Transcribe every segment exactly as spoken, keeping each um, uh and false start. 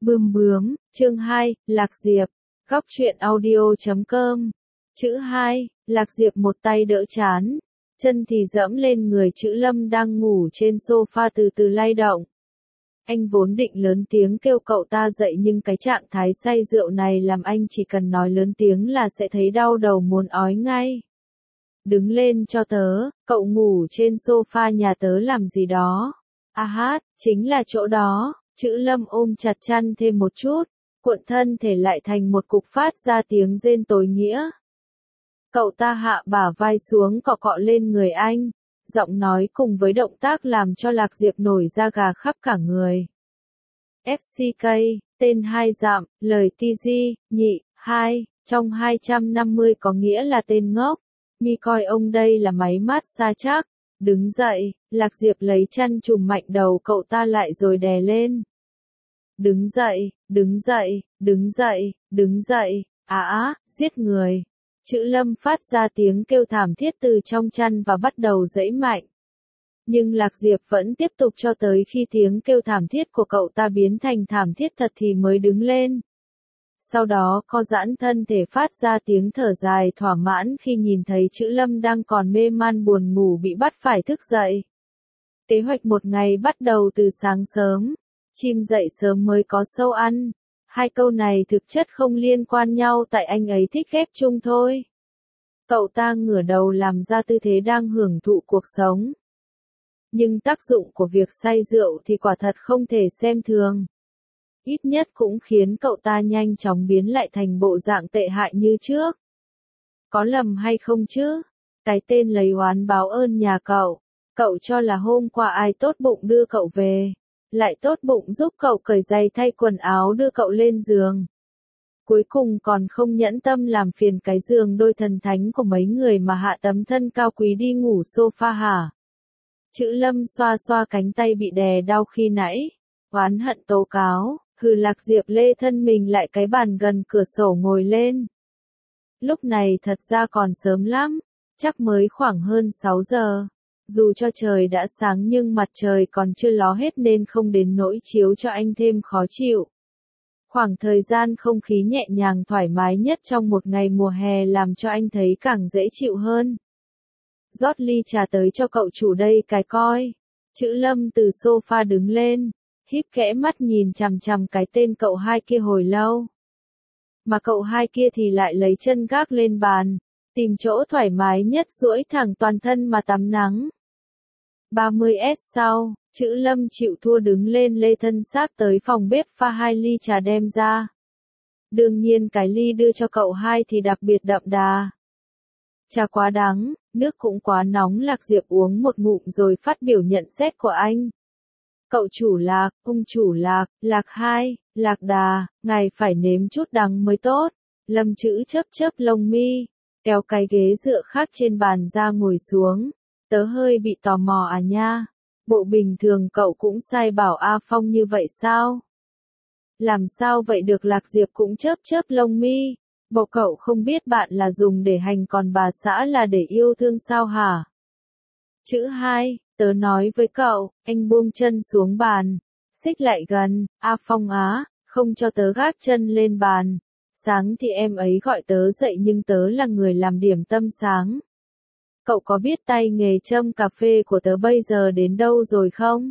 Bươm bướm, chương hai, Lạc Diệp, góc truyện audio chấm com. Chữ hai, Lạc Diệp một tay đỡ chán, chân thì dẫm lên người chữ Lâm đang ngủ trên sofa từ từ lay động. Anh vốn định lớn tiếng kêu cậu ta dậy nhưng cái trạng thái say rượu này làm anh chỉ cần nói lớn tiếng là sẽ thấy đau đầu muốn ói ngay. Đứng lên cho tớ, cậu ngủ trên sofa nhà tớ làm gì đó. À hát, chính là chỗ đó. Chữ Lâm ôm chặt chăn thêm một chút, cuộn thân thể lại thành một cục phát ra tiếng rên tối nghĩa. Cậu ta hạ bả vai xuống cọ cọ lên người anh, giọng nói cùng với động tác làm cho Lạc Diệp nổi da gà khắp cả người. ép xê ca, tên hai dặm, lời tê giê, nhị, hai, trong hai trăm năm mươi có nghĩa là tên ngốc. Mi coi ông đây là máy mát xa chắc. Đứng dậy, Lạc Diệp lấy chăn trùm mạnh đầu cậu ta lại rồi đè lên. Đứng dậy, đứng dậy, đứng dậy, đứng dậy, á á, giết người. Chữ Lâm phát ra tiếng kêu thảm thiết từ trong chăn và bắt đầu giãy mạnh. Nhưng Lạc Diệp vẫn tiếp tục cho tới khi tiếng kêu thảm thiết của cậu ta biến thành thảm thiết thật thì mới đứng lên. Sau đó co giãn thân thể phát ra tiếng thở dài thỏa mãn khi nhìn thấy chữ Lâm đang còn mê man buồn ngủ bị bắt phải thức dậy. Kế hoạch một ngày bắt đầu từ sáng sớm. Chim dậy sớm mới có sâu ăn. Hai câu này thực chất không liên quan nhau tại anh ấy thích ghép chung thôi. Cậu ta ngửa đầu làm ra tư thế đang hưởng thụ cuộc sống. Nhưng tác dụng của việc say rượu thì quả thật không thể xem thường. Ít nhất cũng khiến cậu ta nhanh chóng biến lại thành bộ dạng tệ hại như trước. Có lầm hay không chứ? Cái tên lấy oán báo ơn nhà cậu. Cậu cho là hôm qua ai tốt bụng đưa cậu về. Lại tốt bụng giúp cậu cởi giày thay quần áo đưa cậu lên giường. Cuối cùng còn không nhẫn tâm làm phiền cái giường đôi thần thánh của mấy người mà hạ tấm thân cao quý đi ngủ sofa hả? Chữ Lâm xoa xoa cánh tay bị đè đau khi nãy. Oán hận tố cáo, hừ. Lạc Diệp lê thân mình lại cái bàn gần cửa sổ ngồi lên. Lúc này thật ra còn sớm lắm, chắc mới khoảng hơn sáu giờ. Dù cho trời đã sáng nhưng mặt trời còn chưa ló hết nên không đến nỗi chiếu cho anh thêm khó chịu. Khoảng thời gian không khí nhẹ nhàng thoải mái nhất trong một ngày mùa hè làm cho anh thấy càng dễ chịu hơn. Rót ly trà tới cho cậu chủ đây cái coi. Chữ Lâm từ sofa đứng lên, híp kẽ mắt nhìn chằm chằm cái tên cậu hai kia hồi lâu. Mà cậu hai kia thì lại lấy chân gác lên bàn, tìm chỗ thoải mái nhất duỗi thẳng toàn thân mà tắm nắng. ba mươi phút sau, chữ Lâm chịu thua đứng lên lê thân xác tới phòng bếp pha hai ly trà đem ra. Đương nhiên cái ly đưa cho cậu hai thì đặc biệt đậm đà. Trà quá đắng, nước cũng quá nóng. Lạc Diệp uống một ngụm rồi phát biểu nhận xét của anh. Cậu chủ Lạc, ông chủ Lạc, Lạc hai, Lạc đà, ngài phải nếm chút đắng mới tốt. Lâm chữ chớp chớp lông mi, kéo cái ghế dựa khác trên bàn ra ngồi xuống. Tớ hơi bị tò mò à nha. Bộ bình thường cậu cũng sai bảo A Phong như vậy sao? Làm sao vậy được? Lạc Diệp cũng chớp chớp lông mi. Bộ cậu không biết bạn là dùng để hành còn bà xã là để yêu thương sao hả? Chữ hai, tớ nói với cậu, anh buông chân xuống bàn, xích lại gần. A Phong á, không cho tớ gác chân lên bàn. Sáng thì em ấy gọi tớ dậy nhưng tớ là người làm điểm tâm sáng. Cậu có biết tay nghề châm cà phê của tớ bây giờ đến đâu rồi không?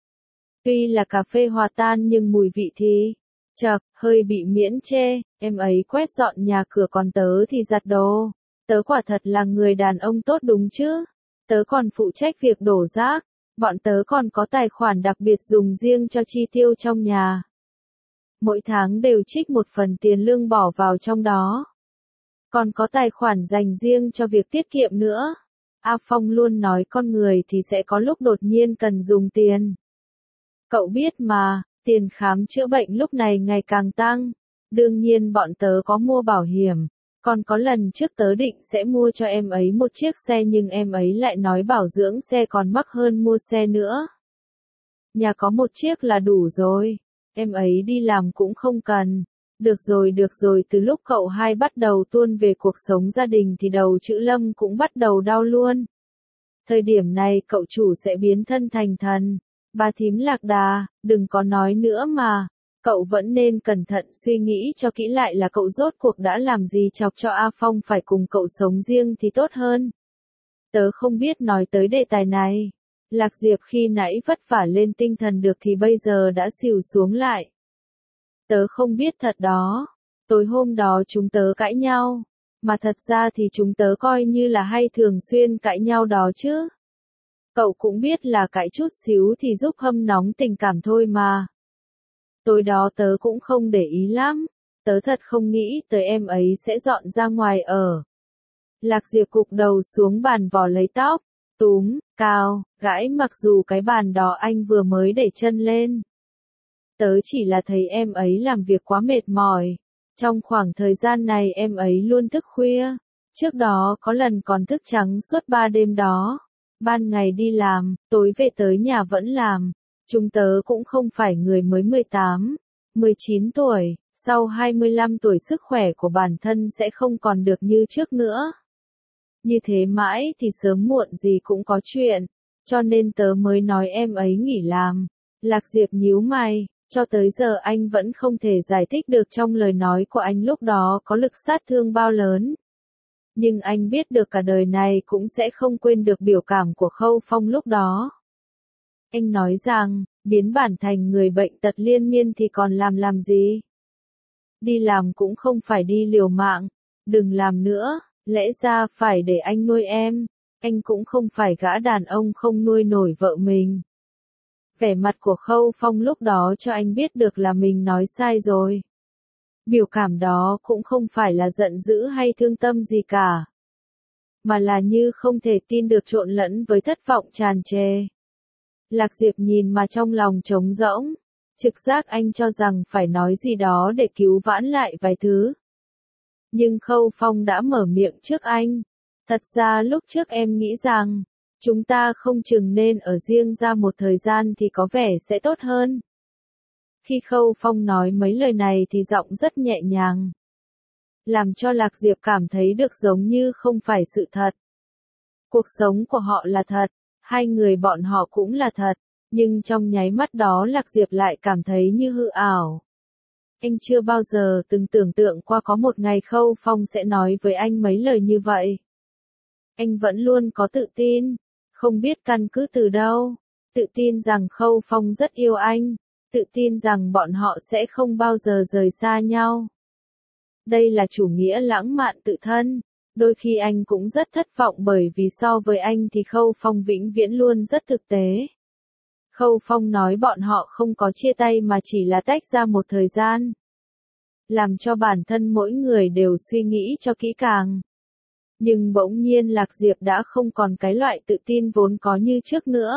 Tuy là cà phê hòa tan nhưng mùi vị thì, chậc, hơi bị miễn chê. Em ấy quét dọn nhà cửa còn tớ thì giặt đồ. Tớ quả thật là người đàn ông tốt đúng chứ? Tớ còn phụ trách việc đổ rác. Bọn tớ còn có tài khoản đặc biệt dùng riêng cho chi tiêu trong nhà. Mỗi tháng đều trích một phần tiền lương bỏ vào trong đó. Còn có tài khoản dành riêng cho việc tiết kiệm nữa. A Phong luôn nói con người thì sẽ có lúc đột nhiên cần dùng tiền. Cậu biết mà, tiền khám chữa bệnh lúc này ngày càng tăng. Đương nhiên bọn tớ có mua bảo hiểm. Còn có lần trước tớ định sẽ mua cho em ấy một chiếc xe nhưng em ấy lại nói bảo dưỡng xe còn mắc hơn mua xe nữa. Nhà có một chiếc là đủ rồi. Em ấy đi làm cũng không cần. Được rồi được rồi. Từ lúc cậu hai bắt đầu tuôn về cuộc sống gia đình thì đầu chữ Lâm cũng bắt đầu đau luôn. Thời điểm này cậu chủ sẽ biến thân thành thần. Bà thím Lạc đà, đừng có nói nữa mà. Cậu vẫn nên cẩn thận suy nghĩ cho kỹ lại là cậu rốt cuộc đã làm gì chọc cho A Phong phải cùng cậu sống riêng thì tốt hơn. Tớ không biết nói tới đề tài này. Lạc Diệp khi nãy vất vả lên tinh thần được thì bây giờ đã xỉu xuống lại. Tớ không biết thật đó. Tối hôm đó chúng tớ cãi nhau. Mà thật ra thì chúng tớ coi như là hay thường xuyên cãi nhau đó chứ. Cậu cũng biết là cãi chút xíu thì giúp hâm nóng tình cảm thôi mà. Tối đó tớ cũng không để ý lắm. Tớ thật không nghĩ tới em ấy sẽ dọn ra ngoài ở. Lạc Diệp cụp đầu xuống bàn vò lấy tóc. Túm, cao, gãi mặc dù cái bàn đó anh vừa mới để chân lên. Tớ chỉ là thấy em ấy làm việc quá mệt mỏi. Trong khoảng thời gian này em ấy luôn thức khuya. Trước đó có lần còn thức trắng suốt ba đêm đó. Ban ngày đi làm, tối về tới nhà vẫn làm. Chúng tớ cũng không phải người mới mười tám, mười chín tuổi. Sau hai mươi lăm tuổi sức khỏe của bản thân sẽ không còn được như trước nữa. Như thế mãi thì sớm muộn gì cũng có chuyện. Cho nên tớ mới nói em ấy nghỉ làm. Lạc Diệp nhíu mày. Cho tới giờ anh vẫn không thể giải thích được trong lời nói của anh lúc đó có lực sát thương bao lớn. Nhưng anh biết được cả đời này cũng sẽ không quên được biểu cảm của Khâu Phong lúc đó. Anh nói rằng, biến bản thành người bệnh tật liên miên thì còn làm làm gì? Đi làm cũng không phải đi liều mạng. Đừng làm nữa, lẽ ra phải để anh nuôi em. Anh cũng không phải gã đàn ông không nuôi nổi vợ mình. Vẻ mặt của Khâu Phong lúc đó cho anh biết được là mình nói sai rồi. Biểu cảm đó cũng không phải là giận dữ hay thương tâm gì cả. Mà là như không thể tin được trộn lẫn với thất vọng tràn trề. Lạc Diệp nhìn mà trong lòng trống rỗng. Trực giác anh cho rằng phải nói gì đó để cứu vãn lại vài thứ. Nhưng Khâu Phong đã mở miệng trước anh. Thật ra lúc trước em nghĩ rằng, chúng ta không chừng nên ở riêng ra một thời gian thì có vẻ sẽ tốt hơn. Khi Khâu Phong nói mấy lời này thì giọng rất nhẹ nhàng. Làm cho Lạc Diệp cảm thấy được giống như không phải sự thật. Cuộc sống của họ là thật, hai người bọn họ cũng là thật, nhưng trong nháy mắt đó Lạc Diệp lại cảm thấy như hư ảo. Anh chưa bao giờ từng tưởng tượng qua có một ngày Khâu Phong sẽ nói với anh mấy lời như vậy. Anh vẫn luôn có tự tin, không biết căn cứ từ đâu, tự tin rằng Khâu Phong rất yêu anh, tự tin rằng bọn họ sẽ không bao giờ rời xa nhau. Đây là chủ nghĩa lãng mạn tự thân, đôi khi anh cũng rất thất vọng bởi vì so với anh thì Khâu Phong vĩnh viễn luôn rất thực tế. Khâu Phong nói bọn họ không có chia tay mà chỉ là tách ra một thời gian. Làm cho bản thân mỗi người đều suy nghĩ cho kỹ càng. Nhưng bỗng nhiên Lạc Diệp đã không còn cái loại tự tin vốn có như trước nữa.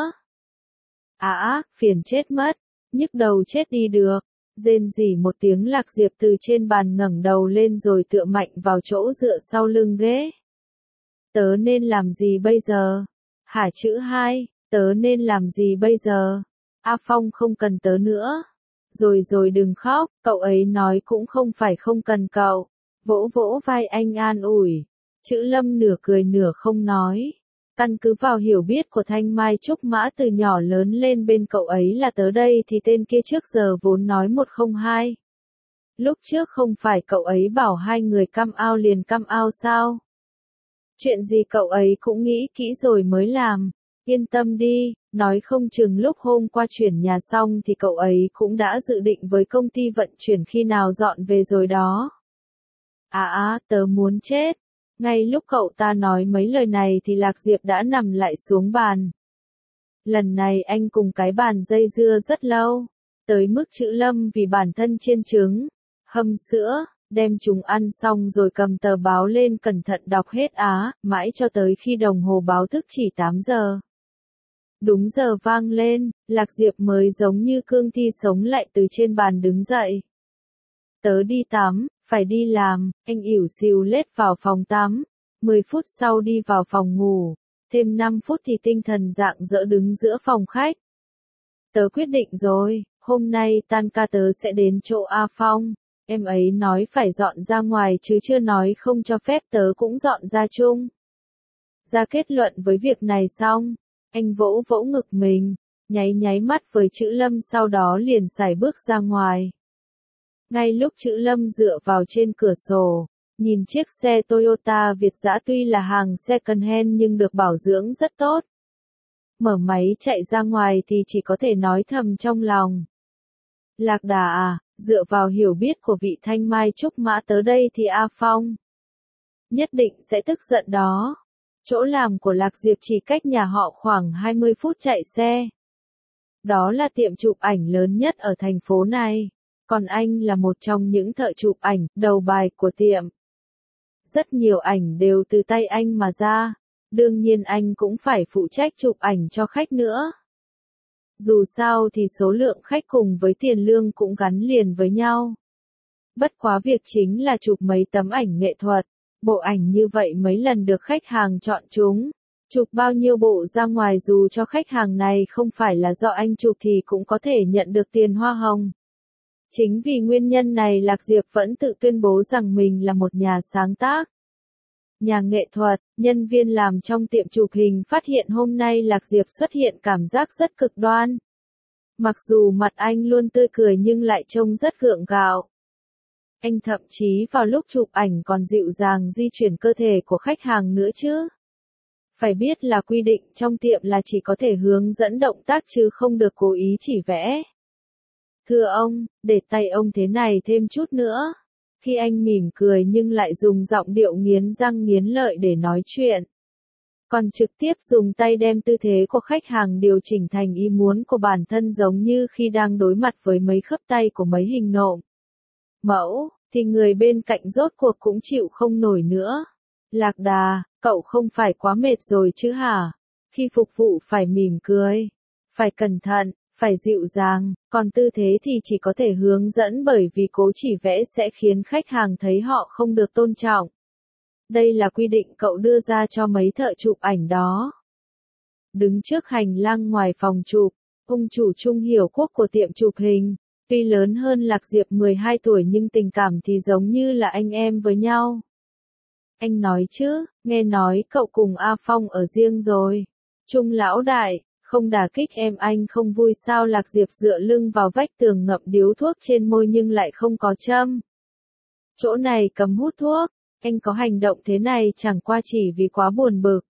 À, phiền chết mất, nhức đầu chết đi được. Rên rỉ một tiếng Lạc Diệp từ trên bàn ngẩng đầu lên rồi tựa mạnh vào chỗ dựa sau lưng ghế. Tớ nên làm gì bây giờ? Hả chữ hai, tớ nên làm gì bây giờ? A Phong không cần tớ nữa. Rồi rồi đừng khóc, cậu ấy nói cũng không phải không cần cậu. Vỗ vỗ vai anh an ủi. Chữ Lâm nửa cười nửa không nói. Căn cứ vào hiểu biết của Thanh Mai Trúc Mã từ nhỏ lớn lên bên cậu ấy là tớ đây thì tên kia trước giờ vốn nói một không hai. Lúc trước không phải cậu ấy bảo hai người căm ao liền căm ao sao? Chuyện gì cậu ấy cũng nghĩ kỹ rồi mới làm. Yên tâm đi, nói không chừng lúc hôm qua chuyển nhà xong thì cậu ấy cũng đã dự định với công ty vận chuyển khi nào dọn về rồi đó. À á, tớ muốn chết. Ngay lúc cậu ta nói mấy lời này thì Lạc Diệp đã nằm lại xuống bàn. Lần này anh cùng cái bàn dây dưa rất lâu, tới mức chữ Lâm vì bản thân chiên trứng, hâm sữa, đem chúng ăn xong rồi cầm tờ báo lên cẩn thận đọc hết á, mãi cho tới khi đồng hồ báo thức chỉ tám giờ. Đúng giờ vang lên, Lạc Diệp mới giống như cương thi sống lại từ trên bàn đứng dậy. Tớ đi tắm, phải đi làm, anh ỉu xìu lết vào phòng tắm, mười phút sau đi vào phòng ngủ, thêm năm phút thì tinh thần rạng rỡ đứng giữa phòng khách. Tớ quyết định rồi, hôm nay tan ca tớ sẽ đến chỗ A Phong, em ấy nói phải dọn ra ngoài chứ chưa nói không cho phép tớ cũng dọn ra chung. Ra kết luận với việc này xong, anh vỗ vỗ ngực mình, nháy nháy mắt với chữ Lâm sau đó liền sải bước ra ngoài. Ngay lúc Chữ Lâm dựa vào trên cửa sổ, nhìn chiếc xe Toyota Việt dã tuy là hàng second hand nhưng được bảo dưỡng rất tốt. Mở máy chạy ra ngoài thì chỉ có thể nói thầm trong lòng. Lạc Đà à, dựa vào hiểu biết của vị Thanh Mai Trúc Mã tới đây thì A Phong nhất định sẽ tức giận đó. Chỗ làm của Lạc Diệp chỉ cách nhà họ khoảng hai mươi phút chạy xe. Đó là tiệm chụp ảnh lớn nhất ở thành phố này. Còn anh là một trong những thợ chụp ảnh, đầu bài của tiệm. Rất nhiều ảnh đều từ tay anh mà ra. Đương nhiên anh cũng phải phụ trách chụp ảnh cho khách nữa. Dù sao thì số lượng khách cùng với tiền lương cũng gắn liền với nhau. Bất quá việc chính là chụp mấy tấm ảnh nghệ thuật. Bộ ảnh như vậy mấy lần được khách hàng chọn chúng. Chụp bao nhiêu bộ ra ngoài dù cho khách hàng này không phải là do anh chụp thì cũng có thể nhận được tiền hoa hồng. Chính vì nguyên nhân này Lạc Diệp vẫn tự tuyên bố rằng mình là một nhà sáng tác. Nhà nghệ thuật, nhân viên làm trong tiệm chụp hình phát hiện hôm nay Lạc Diệp xuất hiện cảm giác rất cực đoan. Mặc dù mặt anh luôn tươi cười nhưng lại trông rất gượng gạo. Anh thậm chí vào lúc chụp ảnh còn dịu dàng di chuyển cơ thể của khách hàng nữa chứ. Phải biết là quy định trong tiệm là chỉ có thể hướng dẫn động tác chứ không được cố ý chỉ vẽ. Thưa ông, để tay ông thế này thêm chút nữa. Khi anh mỉm cười nhưng lại dùng giọng điệu nghiến răng nghiến lợi để nói chuyện. Còn trực tiếp dùng tay đem tư thế của khách hàng điều chỉnh thành ý muốn của bản thân giống như khi đang đối mặt với mấy khớp tay của mấy hình nộm. Mẫu, thì người bên cạnh rốt cuộc cũng chịu không nổi nữa. Lạc Đà, cậu không phải quá mệt rồi chứ hả? Khi phục vụ phải mỉm cười, phải cẩn thận, phải dịu dàng, còn tư thế thì chỉ có thể hướng dẫn bởi vì cố chỉ vẽ sẽ khiến khách hàng thấy họ không được tôn trọng. Đây là quy định cậu đưa ra cho mấy thợ chụp ảnh đó. Đứng trước hành lang ngoài phòng chụp, ông chủ Trung Hiểu Quốc của tiệm chụp hình, tuy lớn hơn Lạc Diệp mười hai tuổi nhưng tình cảm thì giống như là anh em với nhau. Anh nói chứ, nghe nói cậu cùng A Phong ở riêng rồi. Trung lão đại, không đả kích em anh không vui sao? Lạc Diệp dựa lưng vào vách tường ngậm điếu thuốc trên môi nhưng lại không có châm. Chỗ này cấm hút thuốc, anh có hành động thế này chẳng qua chỉ vì quá buồn bực.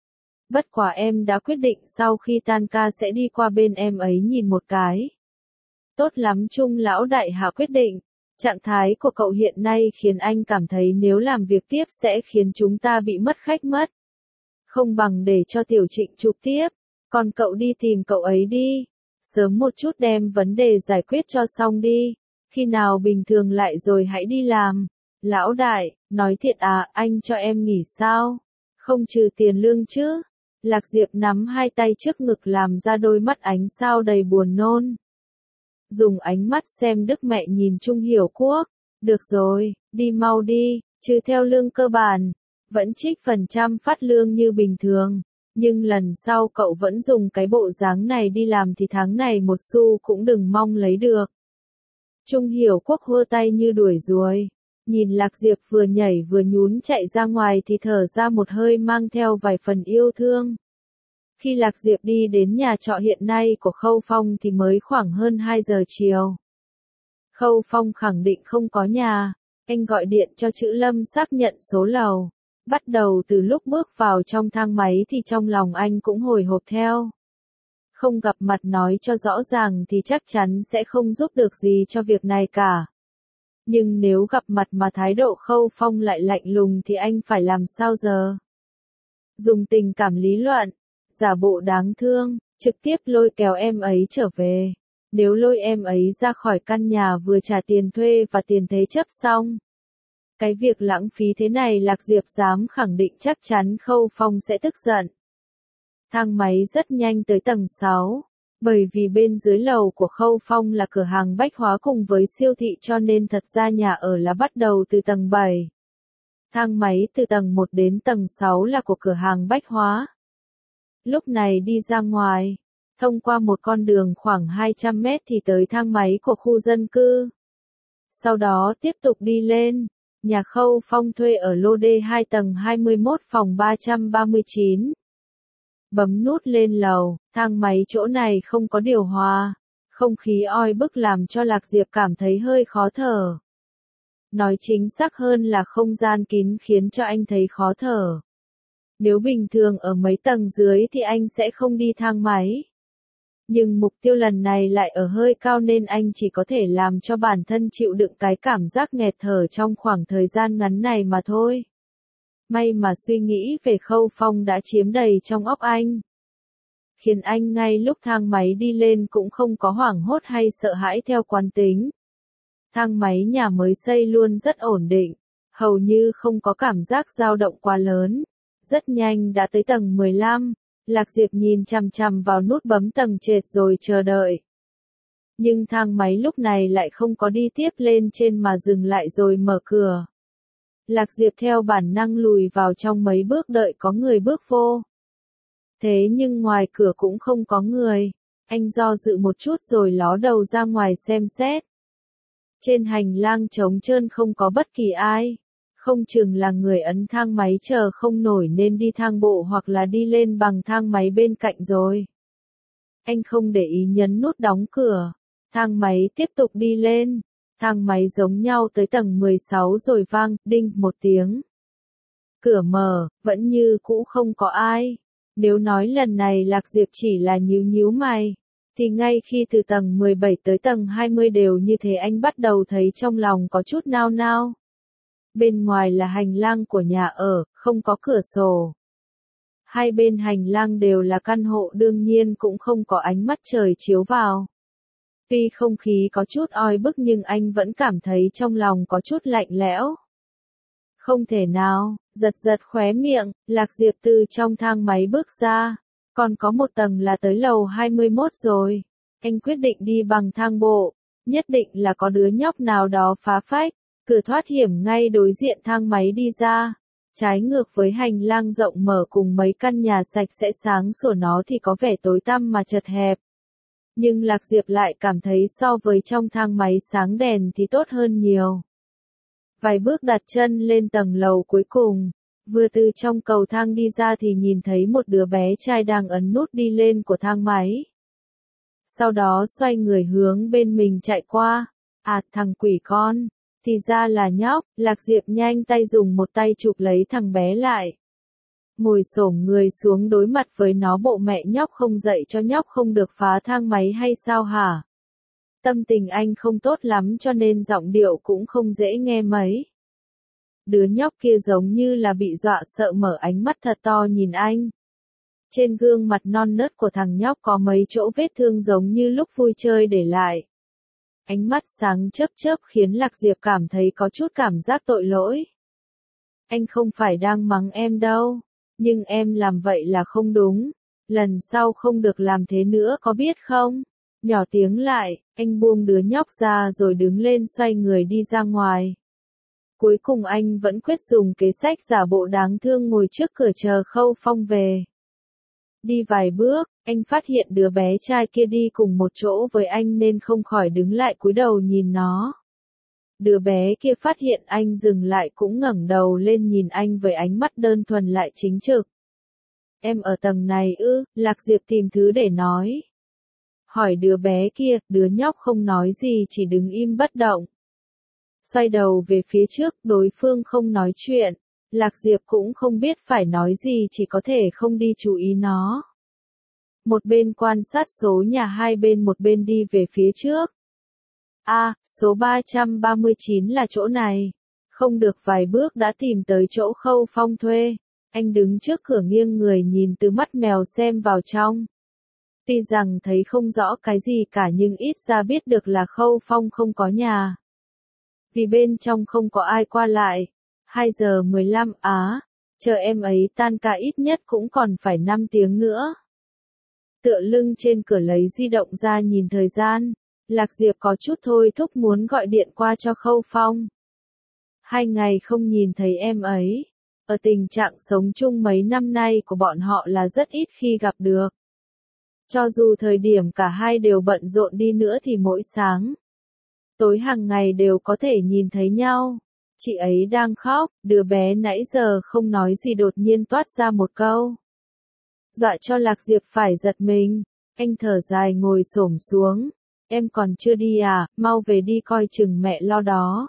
Bất quá em đã quyết định sau khi tan ca sẽ đi qua bên em ấy nhìn một cái. Tốt lắm, Trung lão đại hạ quyết định. Trạng thái của cậu hiện nay khiến anh cảm thấy nếu làm việc tiếp sẽ khiến chúng ta bị mất khách mất. Không bằng để cho Tiểu Trịnh chụp tiếp, còn cậu đi tìm cậu ấy đi. Sớm một chút đem vấn đề giải quyết cho xong đi. Khi nào bình thường lại rồi hãy đi làm. Lão đại, nói thiệt à, anh cho em nghỉ sao? Không trừ tiền lương chứ? Lạc Diệp nắm hai tay trước ngực làm ra đôi mắt ánh sao đầy buồn nôn. Dùng ánh mắt xem đức mẹ nhìn Trung Hiểu Quốc. Được rồi, đi mau đi, trừ theo lương cơ bản. Vẫn trích phần trăm phát lương như bình thường. Nhưng lần sau cậu vẫn dùng cái bộ dáng này đi làm thì tháng này một xu cũng đừng mong lấy được. Trung Hiểu Quốc hơ tay như đuổi ruồi. Nhìn Lạc Diệp vừa nhảy vừa nhún chạy ra ngoài thì thở ra một hơi mang theo vài phần yêu thương. Khi Lạc Diệp đi đến nhà trọ hiện nay của Khâu Phong thì mới khoảng hơn hai giờ chiều. Khâu Phong khẳng định không có nhà, anh gọi điện cho Chữ Lâm xác nhận số lầu. Bắt đầu từ lúc bước vào trong thang máy thì trong lòng anh cũng hồi hộp theo. Không gặp mặt nói cho rõ ràng thì chắc chắn sẽ không giúp được gì cho việc này cả. Nhưng nếu gặp mặt mà thái độ Khâu Phong lại lạnh lùng thì anh phải làm sao giờ? Dùng tình cảm lý luận, giả bộ đáng thương, trực tiếp lôi kéo em ấy trở về. Nếu lôi em ấy ra khỏi căn nhà vừa trả tiền thuê và tiền thế chấp xong. Cái việc lãng phí thế này Lạc Diệp dám khẳng định chắc chắn Khâu Phong sẽ tức giận. Thang máy rất nhanh tới tầng sáu. Bởi vì bên dưới lầu của Khâu Phong là cửa hàng bách hóa cùng với siêu thị cho nên thật ra nhà ở là bắt đầu từ tầng bảy. Thang máy từ tầng một đến tầng sáu là của cửa hàng bách hóa. Lúc này đi ra ngoài, thông qua một con đường khoảng hai trăm mét thì tới thang máy của khu dân cư. Sau đó tiếp tục đi lên, nhà Khâu Phong thuê ở lô D hai tầng hai mươi mốt phòng ba trăm ba mươi chín. Bấm nút lên lầu, thang máy chỗ này không có điều hòa. Không khí oi bức làm cho Lạc Diệp cảm thấy hơi khó thở. Nói chính xác hơn là không gian kín khiến cho anh thấy khó thở. Nếu bình thường ở mấy tầng dưới thì anh sẽ không đi thang máy. Nhưng mục tiêu lần này lại ở hơi cao nên anh chỉ có thể làm cho bản thân chịu đựng cái cảm giác nghẹt thở trong khoảng thời gian ngắn này mà thôi. May mà suy nghĩ về Khâu Phong đã chiếm đầy trong óc anh. Khiến anh ngay lúc thang máy đi lên cũng không có hoảng hốt hay sợ hãi theo quán tính. Thang máy nhà mới xây luôn rất ổn định, hầu như không có cảm giác dao động quá lớn. Rất nhanh đã tới tầng mười lăm, Lạc Diệp nhìn chằm chằm vào nút bấm tầng trệt rồi chờ đợi. Nhưng thang máy lúc này lại không có đi tiếp lên trên mà dừng lại rồi mở cửa. Lạc Diệp theo bản năng lùi vào trong mấy bước đợi có người bước vô. Thế nhưng ngoài cửa cũng không có người, anh do dự một chút rồi ló đầu ra ngoài xem xét. Trên hành lang trống trơn không có bất kỳ ai, không chừng là người ấn thang máy chờ không nổi nên đi thang bộ hoặc là đi lên bằng thang máy bên cạnh rồi. Anh không để ý nhấn nút đóng cửa, thang máy tiếp tục đi lên, thang máy giống nhau tới tầng mười sáu rồi vang, đinh một tiếng. Cửa mở, vẫn như cũ không có ai. Nếu nói lần này Lạc Diệp chỉ là nhíu nhíu mày, thì ngay khi từ tầng mười bảy tới tầng hai mươi đều như thế anh bắt đầu thấy trong lòng có chút nao nao. Bên ngoài là hành lang của nhà ở, không có cửa sổ. Hai bên hành lang đều là căn hộ đương nhiên cũng không có ánh mắt trời chiếu vào. Tuy không khí có chút oi bức nhưng anh vẫn cảm thấy trong lòng có chút lạnh lẽo. Không thể nào, giật giật khóe miệng, Lạc Diệp từ trong thang máy bước ra. Còn có một tầng là tới lầu hai mươi mốt rồi. Anh quyết định đi bằng thang bộ. Nhất định là có đứa nhóc nào đó phá phách. Cửa thoát hiểm ngay đối diện thang máy đi ra. Trái ngược với hành lang rộng mở cùng mấy căn nhà sạch sẽ sáng sủa nó thì có vẻ tối tăm mà chật hẹp. Nhưng Lạc Diệp lại cảm thấy so với trong thang máy sáng đèn thì tốt hơn nhiều. Vài bước đặt chân lên tầng lầu cuối cùng, vừa từ trong cầu thang đi ra thì nhìn thấy một đứa bé trai đang ấn nút đi lên của thang máy. Sau đó xoay người hướng bên mình chạy qua, à thằng quỷ con, thì ra là nhóc. Lạc Diệp nhanh tay dùng một tay chụp lấy thằng bé lại. Ngồi xổm người xuống đối mặt với nó, bộ mẹ nhóc không dạy cho nhóc không được phá thang máy hay sao hả? Tâm tình anh không tốt lắm cho nên giọng điệu cũng không dễ nghe mấy. Đứa nhóc kia giống như là bị dọa sợ mở ánh mắt thật to nhìn anh. Trên gương mặt non nớt của thằng nhóc có mấy chỗ vết thương giống như lúc vui chơi để lại. Ánh mắt sáng chớp chớp khiến Lạc Diệp cảm thấy có chút cảm giác tội lỗi. Anh không phải đang mắng em đâu, nhưng em làm vậy là không đúng. Lần sau không được làm thế nữa có biết không? Nhỏ tiếng lại, anh buông đứa nhóc ra rồi đứng lên xoay người đi ra ngoài. Cuối cùng anh vẫn quyết dùng kế sách giả bộ đáng thương ngồi trước cửa chờ Khâu Phong về. Đi vài bước, anh phát hiện đứa bé trai kia đi cùng một chỗ với anh nên không khỏi đứng lại cúi đầu nhìn nó. Đứa bé kia phát hiện anh dừng lại cũng ngẩng đầu lên nhìn anh với ánh mắt đơn thuần lại chính trực. Em ở tầng này ư? Lạc Diệp tìm thứ để nói. Hỏi đứa bé kia, đứa nhóc không nói gì chỉ đứng im bất động. Xoay đầu về phía trước, đối phương không nói chuyện. Lạc Diệp cũng không biết phải nói gì chỉ có thể không đi chú ý nó. Một bên quan sát số nhà hai bên một bên đi về phía trước. A, à, số ba trăm ba mươi chín là chỗ này. Không được vài bước đã tìm tới chỗ Khâu Phong thuê. Anh đứng trước cửa nghiêng người nhìn từ mắt mèo xem vào trong. Tuy rằng thấy không rõ cái gì cả nhưng ít ra biết được là Khâu Phong không có nhà. Vì bên trong không có ai qua lại. hai giờ mười lăm á, chờ em ấy tan ca ít nhất cũng còn phải năm tiếng nữa. Tựa lưng trên cửa lấy di động ra nhìn thời gian, Lạc Diệp có chút thôi thúc muốn gọi điện qua cho Khâu Phong. Hai ngày không nhìn thấy em ấy, ở tình trạng sống chung mấy năm nay của bọn họ là rất ít khi gặp được. Cho dù thời điểm cả hai đều bận rộn đi nữa thì mỗi sáng, tối hàng ngày đều có thể nhìn thấy nhau. Chị ấy đang khóc, đứa bé nãy giờ không nói gì đột nhiên toát ra một câu. Dọa cho Lạc Diệp phải giật mình, anh thở dài ngồi xổm xuống, em còn chưa đi à, mau về đi coi chừng mẹ lo đó.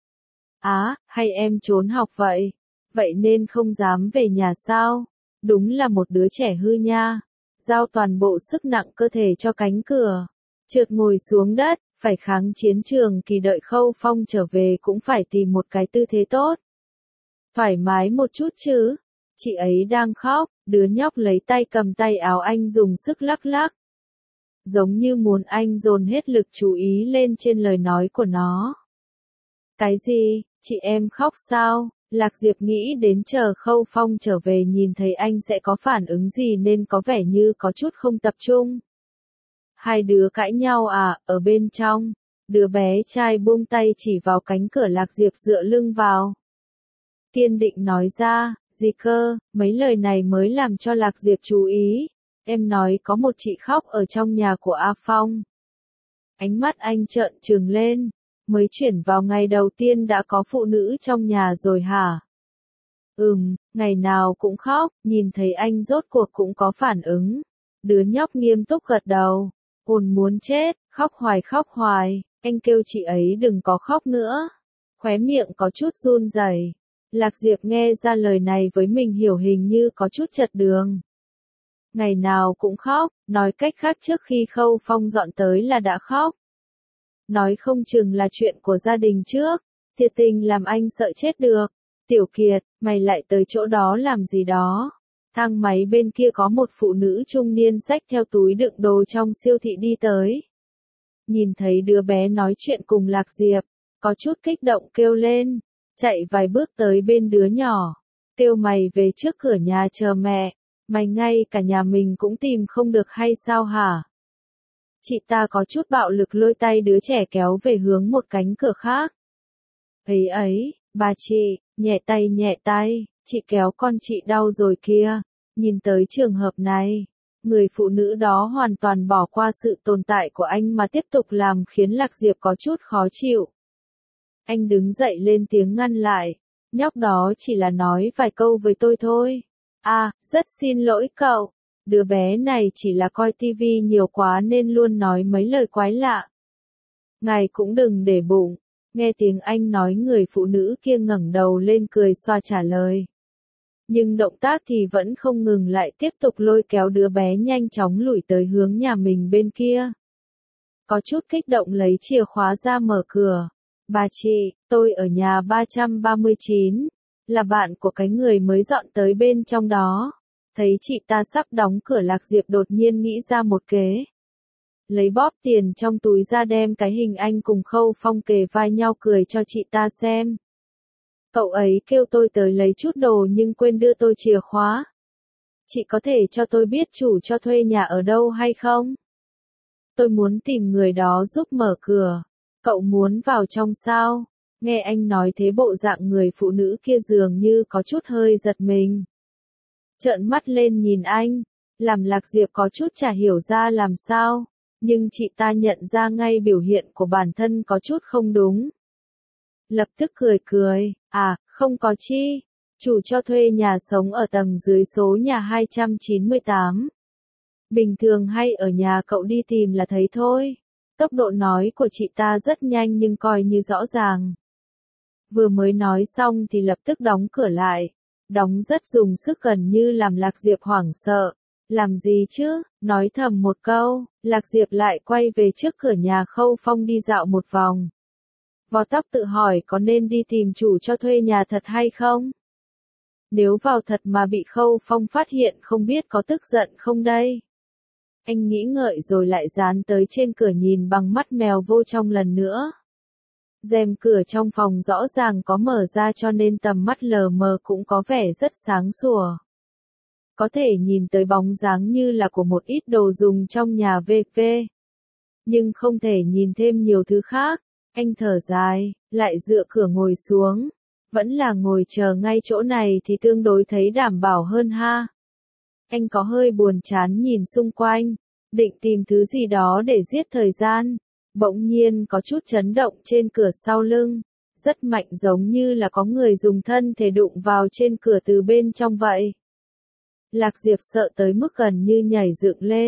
Á, hay em trốn học vậy? Vậy nên không dám về nhà sao? Đúng là một đứa trẻ hư nha. Giao toàn bộ sức nặng cơ thể cho cánh cửa. Trượt ngồi xuống đất, phải kháng chiến trường kỳ đợi Khâu Phong trở về cũng phải tìm một cái tư thế tốt. Thoải mái một chút chứ. Chị ấy đang khóc, đứa nhóc lấy tay cầm tay áo anh dùng sức lắc lắc. Giống như muốn anh dồn hết lực chú ý lên trên lời nói của nó. Cái gì, chị em khóc sao? Lạc Diệp nghĩ đến chờ Khâu Phong trở về nhìn thấy anh sẽ có phản ứng gì nên có vẻ như có chút không tập trung. Hai đứa cãi nhau à, ở bên trong. Đứa bé trai buông tay chỉ vào cánh cửa Lạc Diệp dựa lưng vào. Kiên định nói ra, gì cơ, mấy lời này mới làm cho Lạc Diệp chú ý. Em nói có một chị khóc ở trong nhà của A Phong. Ánh mắt anh trợn trừng lên. Mới chuyển vào ngày đầu tiên đã có phụ nữ trong nhà rồi hả? Ừm, ngày nào cũng khóc, nhìn thấy anh rốt cuộc cũng có phản ứng. Đứa nhóc nghiêm túc gật đầu. Ồn muốn chết, khóc hoài khóc hoài, anh kêu chị ấy đừng có khóc nữa. Khóe miệng có chút run rẩy. Lạc Diệp nghe ra lời này với mình hiểu hình như có chút chật đường. Ngày nào cũng khóc, nói cách khác trước khi Khâu Phong dọn tới là đã khóc. Nói không chừng là chuyện của gia đình trước, thiệt tình làm anh sợ chết được. Tiểu Kiệt, mày lại tới chỗ đó làm gì đó? Thang máy bên kia có một phụ nữ trung niên xách theo túi đựng đồ trong siêu thị đi tới. Nhìn thấy đứa bé nói chuyện cùng Lạc Diệp, có chút kích động kêu lên, chạy vài bước tới bên đứa nhỏ, kêu mày về trước cửa nhà chờ mẹ, mày ngay cả nhà mình cũng tìm không được hay sao hả? Chị ta có chút bạo lực lôi tay đứa trẻ kéo về hướng một cánh cửa khác. Ấy ấy, bà chị, nhẹ tay nhẹ tay, chị kéo con chị đau rồi kia. Nhìn tới trường hợp này, người phụ nữ đó hoàn toàn bỏ qua sự tồn tại của anh mà tiếp tục làm khiến Lạc Diệp có chút khó chịu. Anh đứng dậy lên tiếng ngăn lại, nhóc đó chỉ là nói vài câu với tôi thôi. À, rất xin lỗi cậu. Đứa bé này chỉ là coi tivi nhiều quá nên luôn nói mấy lời quái lạ. Ngài cũng đừng để bụng. Nghe tiếng anh nói người phụ nữ kia ngẩng đầu lên cười xoa trả lời. Nhưng động tác thì vẫn không ngừng lại tiếp tục lôi kéo đứa bé nhanh chóng lủi tới hướng nhà mình bên kia. Có chút kích động lấy chìa khóa ra mở cửa. Bà chị, tôi ở nhà ba trăm ba mươi chín, là bạn của cái người mới dọn tới bên trong đó. Thấy chị ta sắp đóng cửa Lạc Diệp đột nhiên nghĩ ra một kế. Lấy bóp tiền trong túi ra đem cái hình anh cùng Khâu Phong kề vai nhau cười cho chị ta xem. Cậu ấy kêu tôi tới lấy chút đồ nhưng quên đưa tôi chìa khóa. Chị có thể cho tôi biết chủ cho thuê nhà ở đâu hay không? Tôi muốn tìm người đó giúp mở cửa. Cậu muốn vào trong sao? Nghe anh nói thế bộ dạng người phụ nữ kia dường như có chút hơi giật mình. Trợn mắt lên nhìn anh, làm Lạc Diệp có chút chả hiểu ra làm sao, nhưng chị ta nhận ra ngay biểu hiện của bản thân có chút không đúng. Lập tức cười cười, à, không có chi, chủ cho thuê nhà sống ở tầng dưới số nhà hai trăm chín mươi tám. Bình thường hay ở nhà cậu đi tìm là thấy thôi. Tốc độ nói của chị ta rất nhanh nhưng coi như rõ ràng. Vừa mới nói xong thì lập tức đóng cửa lại. Đóng rất dùng sức gần như làm Lạc Diệp hoảng sợ. Làm gì chứ, nói thầm một câu, Lạc Diệp lại quay về trước cửa nhà Khâu Phong đi dạo một vòng. Vò tóc tự hỏi có nên đi tìm chủ cho thuê nhà thật hay không? Nếu vào thật mà bị Khâu Phong phát hiện không biết có tức giận không đây? Anh nghĩ ngợi rồi lại dán tới trên cửa nhìn bằng mắt mèo vô trong lần nữa. Rèm cửa trong phòng rõ ràng có mở ra cho nên tầm mắt lờ mờ cũng có vẻ rất sáng sủa. Có thể nhìn tới bóng dáng như là của một ít đồ dùng trong nhà vê vê. Nhưng không thể nhìn thêm nhiều thứ khác. Anh thở dài, lại dựa cửa ngồi xuống. Vẫn là ngồi chờ ngay chỗ này thì tương đối thấy đảm bảo hơn ha. Anh có hơi buồn chán nhìn xung quanh, định tìm thứ gì đó để giết thời gian. Bỗng nhiên có chút chấn động trên cửa sau lưng, rất mạnh giống như là có người dùng thân thể đụng vào trên cửa từ bên trong vậy. Lạc Diệp sợ tới mức gần như nhảy dựng lên,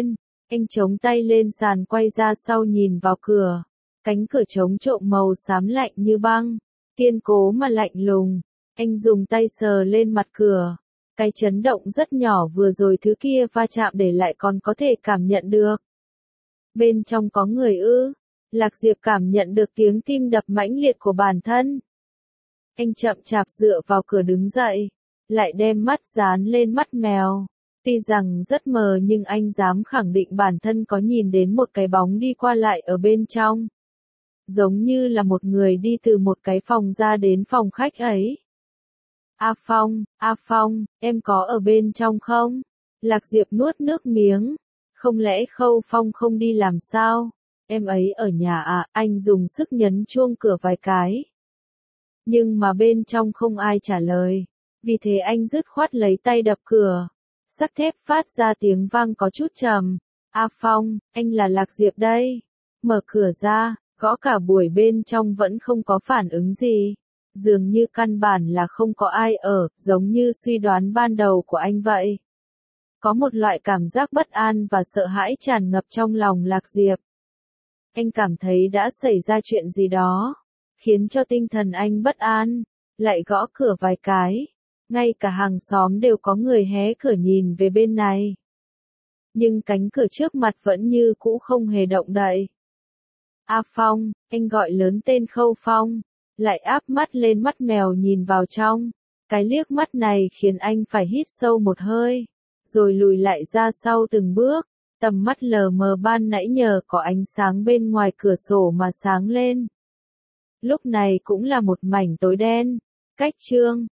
Anh chống tay lên sàn quay ra sau nhìn vào cửa. Cánh cửa chống trộm màu xám lạnh như băng, kiên cố mà lạnh lùng. Anh dùng tay sờ lên mặt cửa. Cái chấn động rất nhỏ vừa rồi thứ kia va chạm để lại còn có thể cảm nhận được. Bên trong có người ư? Lạc Diệp cảm nhận được tiếng tim đập mãnh liệt của bản thân. Anh chậm chạp dựa vào cửa đứng dậy, lại đem mắt dán lên mắt mèo. Tuy rằng rất mờ nhưng anh dám khẳng định bản thân có nhìn đến một cái bóng đi qua lại ở bên trong. Giống như là một người đi từ một cái phòng ra đến phòng khách ấy. A Phong, A Phong, em có ở bên trong không? Lạc Diệp nuốt nước miếng. Không lẽ Khâu Phong không đi làm sao? Em ấy ở nhà à? Anh dùng sức nhấn chuông cửa vài cái. Nhưng mà bên trong không ai trả lời. Vì thế anh dứt khoát lấy tay đập cửa. Sắt thép phát ra tiếng vang có chút trầm. A Phong, anh là Lạc Diệp đây. Mở cửa ra, gõ cả buổi bên trong vẫn không có phản ứng gì. Dường như căn bản là không có ai ở, giống như suy đoán ban đầu của anh vậy. Có một loại cảm giác bất an và sợ hãi tràn ngập trong lòng Lạc Diệp. Anh cảm thấy đã xảy ra chuyện gì đó, khiến cho tinh thần anh bất an. Lại gõ cửa vài cái. Ngay cả hàng xóm đều có người hé cửa nhìn về bên này. Nhưng cánh cửa trước mặt vẫn như cũ không hề động đậy. A Phong, anh gọi lớn tên Khâu Phong. Lại áp mắt lên mắt mèo nhìn vào trong. Cái liếc mắt này khiến anh phải hít sâu một hơi. Rồi lùi lại ra sau từng bước. Tầm mắt lờ mờ ban nãy nhờ có ánh sáng bên ngoài cửa sổ mà sáng lên. Lúc này cũng là một mảnh tối đen. Cách chương